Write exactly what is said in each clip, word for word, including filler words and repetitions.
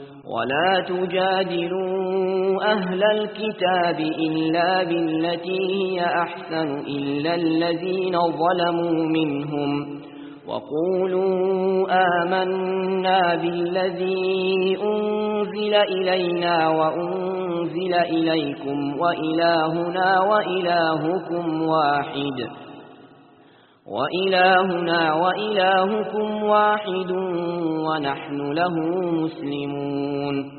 ولا تجادلوا أهل الكتاب إلا بالتي هي أحسن إلا الذين ظلموا منهم وقولوا آمنا بالذي أنزل إلينا وأنزل إليكم وإلهنا وإلهكم واحد وإلهنا وإلهكم واحد ونحن له مسلمون.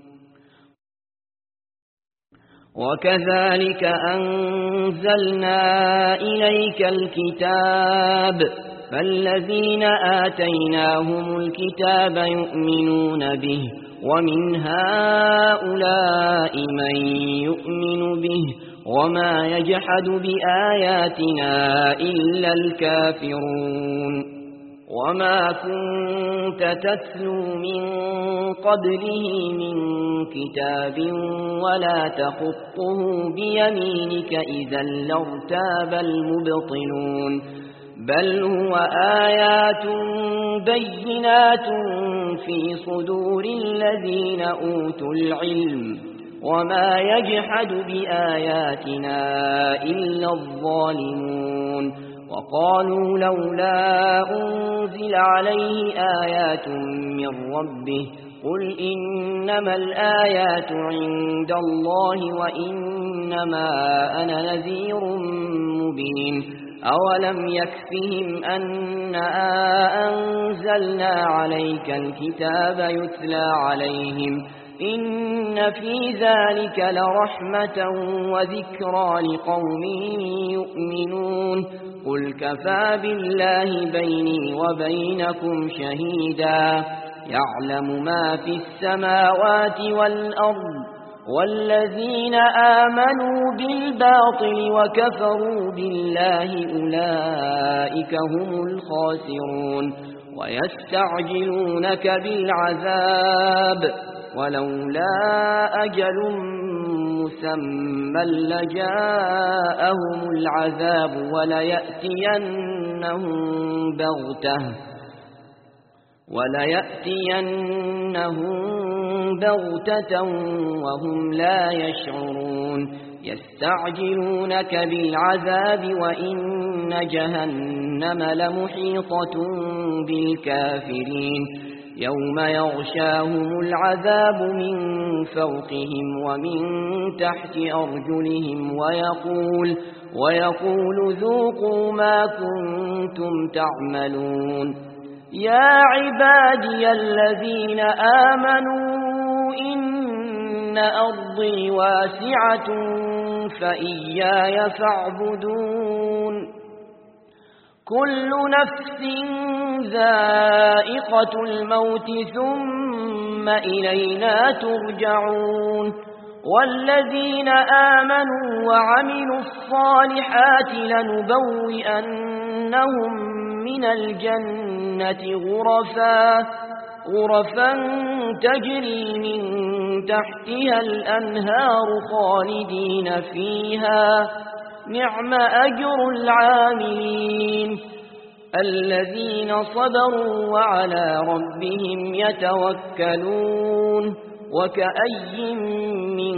وكذلك أنزلنا إليك الكتاب فالذين آتيناهم الكتاب يؤمنون به ومن هؤلاء من يؤمن به وما يجحد بآياتنا إلا الكافرون. وما كنت تتلو من قبله من كتاب ولا تخطه بيمينك إذا لارتاب المبطلون بل هو آيات بينات في صدور الذين أوتوا العلم وما يجحد بآياتنا إلا الظالمون. وقالوا لولا أنزل عليه آيات من ربه قل إنما الآيات عند الله وإنما أنا نذير مبين. أولم يكفهم أنا أنزلنا عليك الكتاب يتلى عليهم إن في ذلك لرحمة وذكرى لقوم يؤمنون. قل كفى بالله بيني وبينكم شهيدا يعلم ما في السماوات والأرض والذين آمنوا بالباطل وكفروا بالله أولئك هم الخاسرون. ويستعجلونك بالعذاب ولولا أجل مسمى لجاءهم العذاب وليأتينهم بغتة وليأتينهم بغتة وهم لا يشعرون. يستعجلونك بالعذاب وإن جهنم لمحيطة بالكافرين يوم يغشاهم العذاب من فوقهم ومن تحت أرجلهم ويقول, ويقول ذوقوا ما كنتم تعملون. يا عبادي الذين آمنوا إن أرضي واسعة فإياي فاعبدون. كل نفس ذائقة الموت ثم إلينا ترجعون. والذين آمنوا وعملوا الصالحات لنبوئنهم من الجنة غرفا غرفا تجري من تحتها الأنهار خالدين فيها نعم أجر العاملين الذين صبروا وعلى ربهم يتوكلون. وكأي من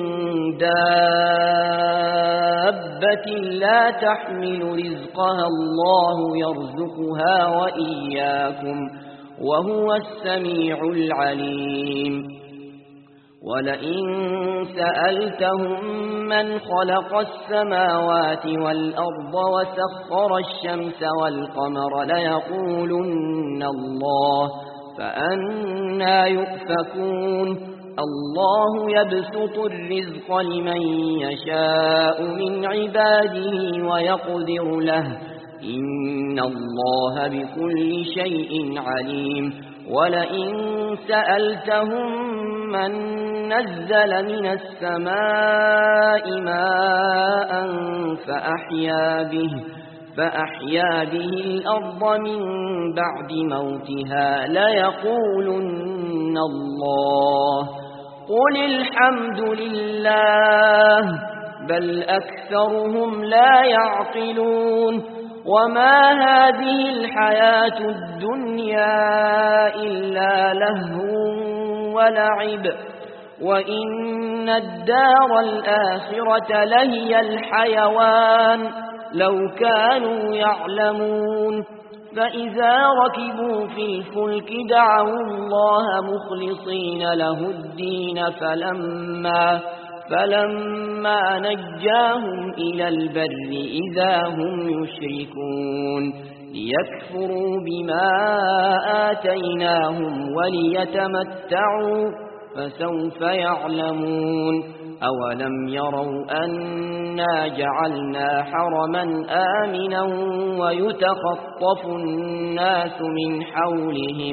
دابة لا تحمل رزقها الله يرزقها وإياكم وهو السميع العليم. ولئن سألتهم من خلق السماوات والأرض وسخر الشمس والقمر ليقولن الله فأنى يؤفكون. الله يبسط الرزق لمن يشاء من عباده ويقدر له إن الله بكل شيء عليم. ولئن سألتهم من نزل من السماء ماء فأحيا به فأحيا به الأرض من بعد موتها ليقولن الله قل الحمد لله بل أكثرهم لا يعقلون. وما هذه الحياة الدنيا إلا لهو ولعب وإن الدار الآخرة لهي الحيوان لو كانوا يعلمون فإذا ركبوا في الفلك دعوا الله مخلصين له الدين فلما, فلما نجاهم إلى البر إذا هم يشركون ليكفروا بما آتيناهم وليتمتعوا فسوف يعلمون أولم يروا أنا جعلنا حرما آمنا ويتخطف الناس من حولهم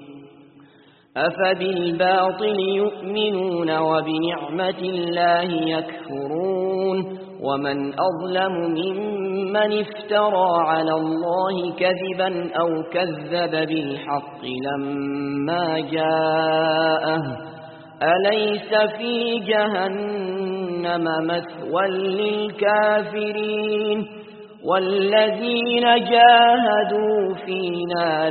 أفبالباطل يؤمنون وبنعمة الله يكفرون ومن أظلم ممن افترى على الله كذبا أو كذب بالحق لما جاءه أليس في جهنم مثوى للكافرين والذين جاهدوا فينا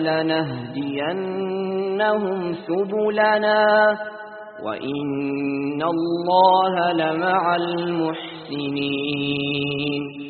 لنهدينهم سبلنا وإن الله لمع المحسنين